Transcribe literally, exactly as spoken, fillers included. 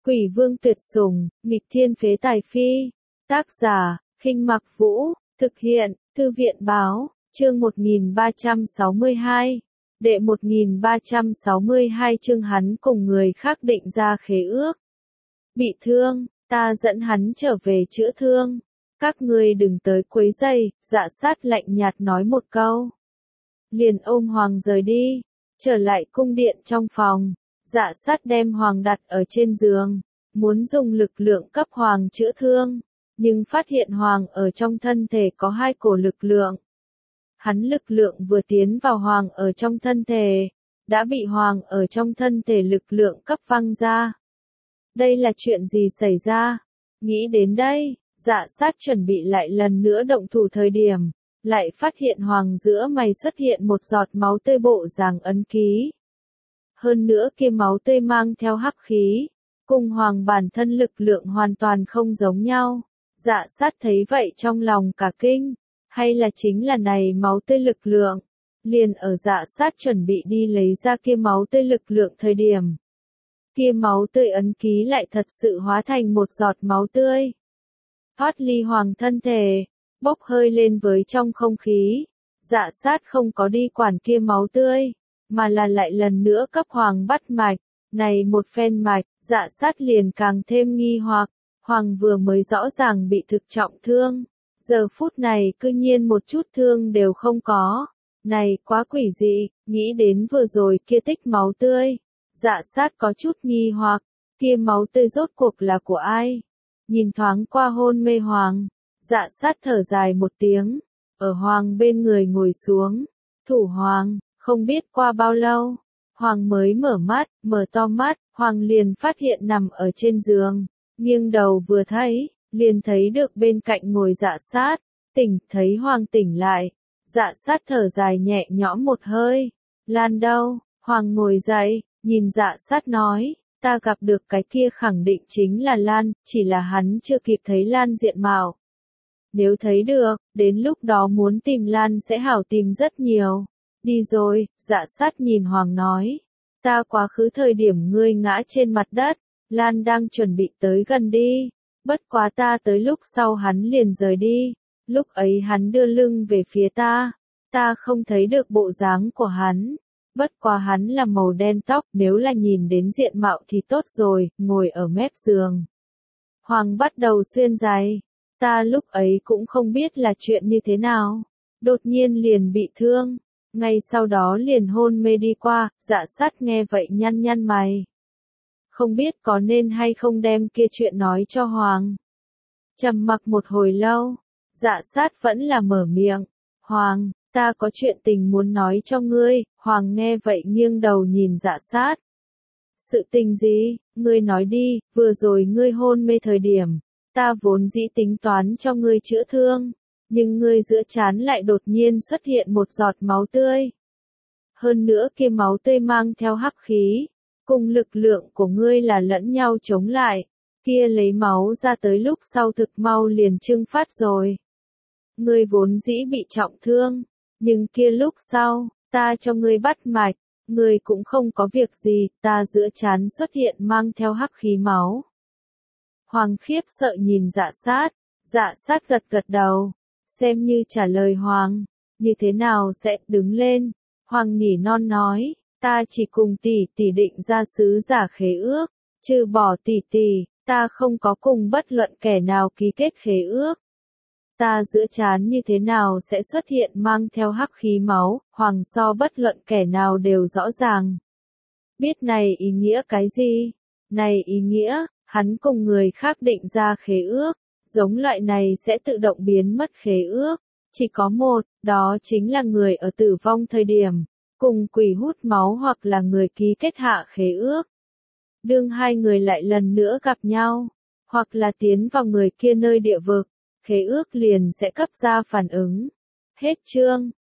Quỷ vương tuyệt sủng, nghịch thiên phế tài phi. Tác giả, Khinh Mặc Vũ, thực hiện, Thư viện báo, chương một nghìn ba trăm sáu mươi hai. Đệ một nghìn ba trăm sáu mươi hai chương hắn cùng người khác định ra khế ước. Bị thương, ta dẫn hắn trở về chữa thương. Các ngươi đừng tới quấy rầy, Dạ Sát lạnh nhạt nói một câu. Liền ôm Hoàng rời đi, trở lại cung điện trong phòng. Dạ Sát đem Hoàng đặt ở trên giường, muốn dùng lực lượng cấp Hoàng chữa thương, nhưng phát hiện Hoàng ở trong thân thể có hai cổ lực lượng. Hắn lực lượng vừa tiến vào Hoàng ở trong thân thể, đã bị Hoàng ở trong thân thể lực lượng cấp văng ra. Đây là chuyện gì xảy ra? Nghĩ đến đây, Dạ Sát chuẩn bị lại lần nữa động thủ thời điểm, lại phát hiện Hoàng giữa mày xuất hiện một giọt máu tươi bộ dáng ấn ký. Hơn nữa kia máu tươi mang theo hắc khí, cùng Hoàng bản thân lực lượng hoàn toàn không giống nhau. Dạ Sát thấy vậy trong lòng cả kinh, hay là chính là này máu tươi lực lượng. Liền ở Dạ Sát chuẩn bị đi lấy ra kia máu tươi lực lượng thời điểm, kia máu tươi ấn ký lại thật sự hóa thành một giọt máu tươi. Thoát ly Hoàng thân thể, bốc hơi lên với trong không khí. Dạ Sát không có đi quản kia máu tươi, mà là lại lần nữa cấp Hoàng bắt mạch. Này một phen mạch, Dạ Sát liền càng thêm nghi hoặc. Hoàng vừa mới rõ ràng bị thực trọng thương, giờ phút này cư nhiên một chút thương đều không có. Này quá quỷ dị, nghĩ đến vừa rồi kia tích máu tươi. Dạ Sát có chút nghi hoặc, kia máu tươi rốt cuộc là của ai? Nhìn thoáng qua hôn mê Hoàng, Dạ Sát thở dài một tiếng, ở Hoàng bên người ngồi xuống, thủ Hoàng. Không biết qua bao lâu, Hoàng mới mở mắt, mở to mắt, Hoàng liền phát hiện nằm ở trên giường, nghiêng đầu vừa thấy, liền thấy được bên cạnh ngồi Dạ Sát, tỉnh, thấy Hoàng tỉnh lại, Dạ Sát thở dài nhẹ nhõm một hơi. Lan đâu? Hoàng ngồi dậy, nhìn Dạ Sát nói, ta gặp được cái kia khẳng định chính là Lan, chỉ là hắn chưa kịp thấy Lan diện mạo. Nếu thấy được, đến lúc đó muốn tìm Lan sẽ hảo tìm rất nhiều. Đi rồi, Dạ Sát nhìn Hoàng nói. Ta quá khứ thời điểm ngươi ngã trên mặt đất, Lan đang chuẩn bị tới gần đi. Bất quá ta tới lúc sau hắn liền rời đi. Lúc ấy hắn đưa lưng về phía ta. Ta không thấy được bộ dáng của hắn. Bất quá hắn là màu đen tóc, nếu là nhìn đến diện mạo thì tốt rồi, ngồi ở mép giường. Hoàng bắt đầu xuyên giày. Ta lúc ấy cũng không biết là chuyện như thế nào. Đột nhiên liền bị thương. Ngay sau đó liền hôn mê đi qua. Dạ Sát nghe vậy nhăn nhăn mày. Không biết có nên hay không đem kia chuyện nói cho Hoàng. Trầm mặc một hồi lâu, Dạ Sát vẫn là mở miệng. Hoàng, ta có chuyện tình muốn nói cho ngươi. Hoàng nghe vậy nghiêng đầu nhìn Dạ Sát. Sự tình gì? Ngươi nói đi, vừa rồi ngươi hôn mê thời điểm, ta vốn dĩ tính toán cho ngươi chữa thương. Nhưng ngươi giữa trán lại đột nhiên xuất hiện một giọt máu tươi. Hơn nữa kia máu tươi mang theo hắc khí, cùng lực lượng của ngươi là lẫn nhau chống lại, kia lấy máu ra tới lúc sau thực mau liền trưng phát rồi. Ngươi vốn dĩ bị trọng thương, nhưng kia lúc sau, ta cho ngươi bắt mạch, ngươi cũng không có việc gì, ta giữa trán xuất hiện mang theo hắc khí máu. Hoàng khiếp sợ nhìn Dạ Sát, Dạ Sát gật gật đầu. Xem như trả lời Hoàng, như thế nào sẽ đứng lên. Hoàng nỉ non nói, ta chỉ cùng tỷ tỷ định ra sứ giả khế ước, trừ bỏ tỷ tỷ, ta không có cùng bất luận kẻ nào ký kết khế ước. Ta giữa trán như thế nào sẽ xuất hiện mang theo hắc khí máu, Hoàng so bất luận kẻ nào đều rõ ràng. Biết này ý nghĩa cái gì? Này ý nghĩa, hắn cùng người khác định ra khế ước. Giống loại này sẽ tự động biến mất khế ước, chỉ có một, đó chính là người ở tử vong thời điểm, cùng quỷ hút máu hoặc là người ký kết hạ khế ước. Đương hai người lại lần nữa gặp nhau, hoặc là tiến vào người kia nơi địa vực, khế ước liền sẽ cấp ra phản ứng. Hết chương.